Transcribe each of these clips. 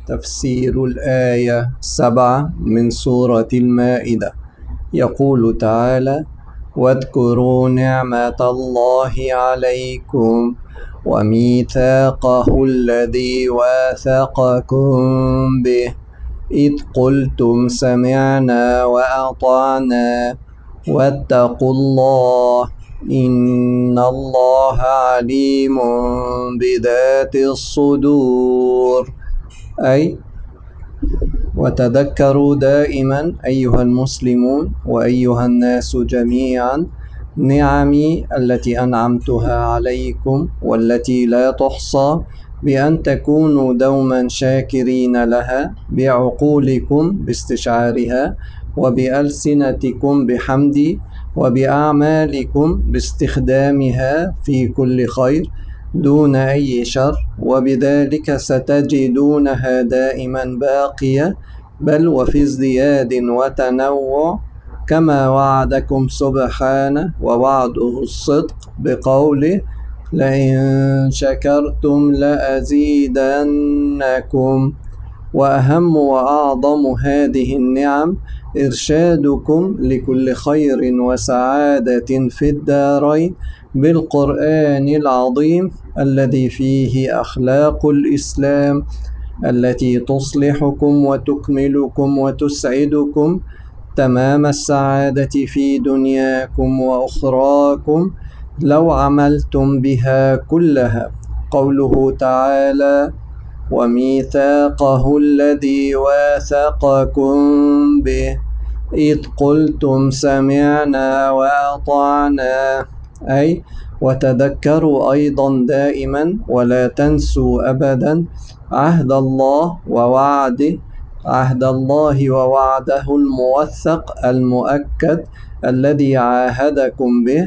تفسير الآية 7 من سورة المائدة. يقول تعالى: واذكروا نعمة الله عليكم وميثاقه الذي واثقكم به إذ قلتم سمعنا وأطعنا واتقوا الله إن الله عليم بذات الصدور. أي وتذكروا دائما أيها المسلمون وأيها الناس جميعا نعمي التي أنعمتها عليكم والتي لا تحصى، بأن تكونوا دوما شاكرين لها بعقولكم باستشعارها، وبألسنتكم بحمدي، وبأعمالكم باستخدامها في كل خير دون أي شر، وبذلك ستجدونها دائما باقية، بل وفي ازدياد وتنوع، كما وعدكم سبحانه ووعده الصدق بقوله: لئن شكرتم لأزيدنكم. وأهم وأعظم هذه النعم إرشادكم لكل خير وسعادة في الدارين بالقرآن العظيم الذي فيه أخلاق الإسلام التي تصلحكم وتكملكم وتسعدكم تمام السعادة في دنياكم وأخراكم لو عملتم بها كلها. قوله تعالى: وميثاقه الذي واثقكم به إذ قلتم سمعنا وأطعنا. أي وتذكروا أيضا دائما ولا تنسوا أبدا عهد الله ووعده الموثق المؤكد الذي عاهدكم به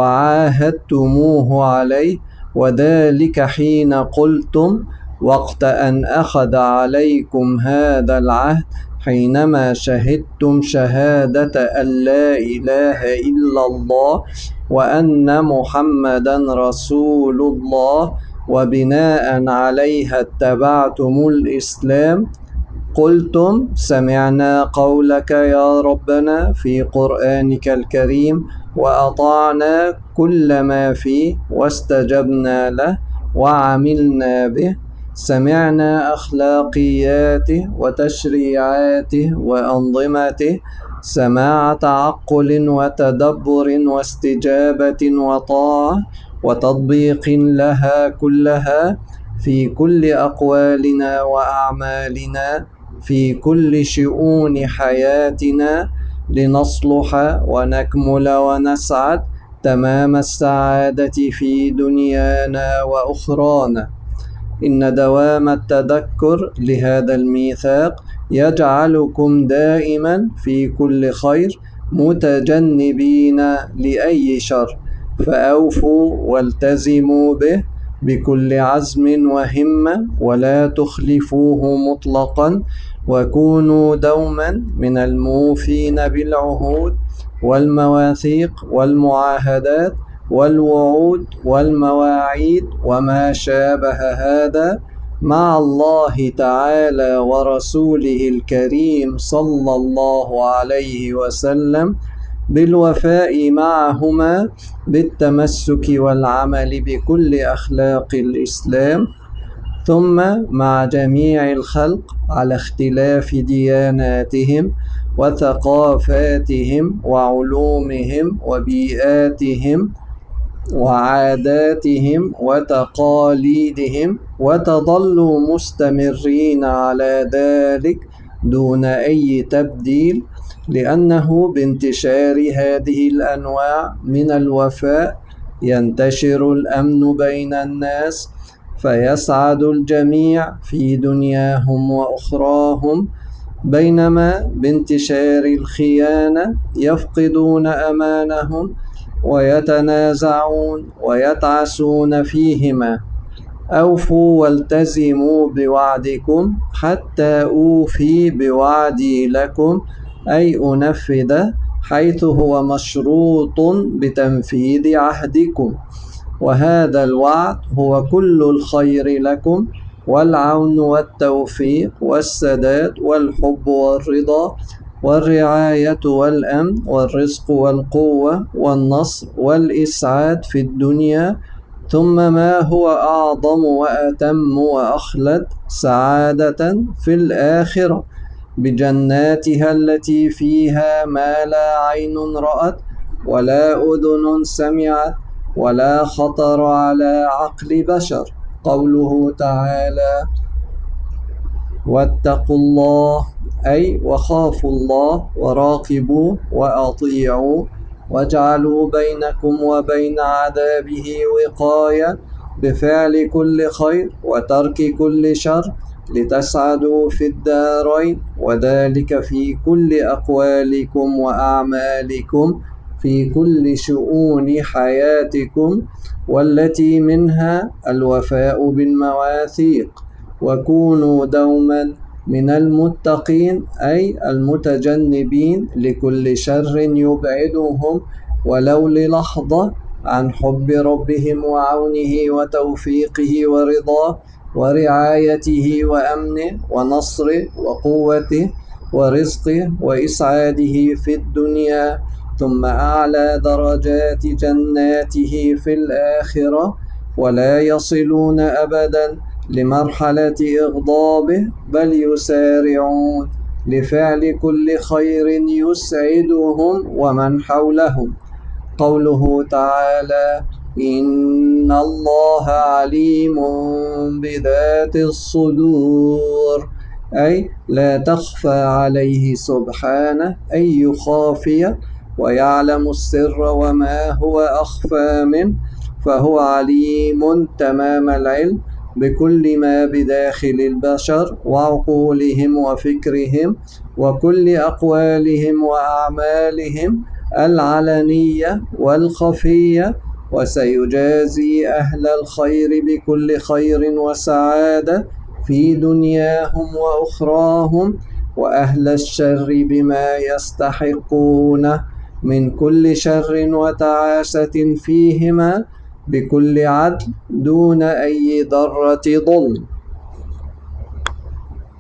وعاهدتموه عليه، وذلك حين قلتم وقت أن أخذ عليكم هذا العهد، حينما شهدتم شهادة أن لا إله إلا الله وأن محمدا رسول الله، وبناء عليها اتبعتم الإسلام. قلتم سمعنا قولك يا ربنا في قرآنك الكريم وأطعنا كل ما فيه واستجبنا له وعملنا به. سمعنا أخلاقياته وتشريعاته وأنظمته سماع تعقل وتدبر واستجابة وطاعة وتطبيق لها كلها في كل أقوالنا وأعمالنا في كل شؤون حياتنا، لنصلح ونكمل ونسعد تمام السعادة في دنيانا وأخرانا. إن دوام التذكر لهذا الميثاق يجعلكم دائما في كل خير متجنبين لأي شر، فأوفوا والتزموا به بكل عزم وهمة ولا تخلفوه مطلقا، وكونوا دوما من الموفين بالعهود والمواثيق والمعاهدات والوعود والمواعيد وما شابه هذا مع الله تعالى ورسوله الكريم صلى الله عليه وسلم، بالوفاء معهما بالتمسك والعمل بكل أخلاق الإسلام، ثم مع جميع الخلق على اختلاف دياناتهم وثقافاتهم وعلومهم وبيئاتهم وعاداتهم وتقاليدهم، وتظلوا مستمرين على ذلك دون أي تبديل، لأنه بانتشار هذه الأنواع من الوفاء ينتشر الأمن بين الناس، فيسعد الجميع في دنياهم وأخراهم، بينما بانتشار الخيانة يفقدون أمانهم ويتنازعون ويتعسون فيهما. أوفوا والتزموا بوعدكم حتى أوفي بوعدي لكم، أي أنفذ حيث هو مشروط بتنفيذ عهدكم، وهذا الوعد هو كل الخير لكم والعون والتوفيق والسداد والحب والرضا والرعاية والأمن والرزق والقوة والنصر والإسعاد في الدنيا، ثم ما هو أعظم وأتم وأخلد سعادة في الآخرة بجناتها التي فيها ما لا عين رأت ولا أذن سمعت ولا خطر على عقل بشر. قوله تعالى: واتقوا الله، أي وخافوا الله وراقبوه وأطيعوا واجعلوا بينكم وبين عذابه وقاية بفعل كل خير وترك كل شر لتسعدوا في الدارين، وذلك في كل أقوالكم وأعمالكم في كل شؤون حياتكم، والتي منها الوفاء بالمواثيق. وكونوا دوما من المتقين، أي المتجنبين لكل شر يبعدهم ولو للحظة عن حب ربهم وعونه وتوفيقه ورضاه ورعايته وأمنه ونصره وقوته ورزقه وإسعاده في الدنيا، ثم أعلى درجات جناته في الآخرة، ولا يصلون أبدا لمرحلة إغضابه، بل يسارعون لفعل كل خير يسعدهم ومن حولهم. قوله تعالى: إن الله عليم بذات الصدور، أي لا تخفى عليه سبحانه أي خافية، ويعلم السر وما هو أخفى منه، فهو عليم تمام العلم بكل ما بداخل البشر وعقولهم وفكرهم وكل أقوالهم وأعمالهم العلنية والخفية، وسيجازي أهل الخير بكل خير وسعادة في دنياهم وأخراهم، وأهل الشر بما يستحقونه من كل شر وتعاسة فيهما بكل عدل دون أي ضرة ظلم.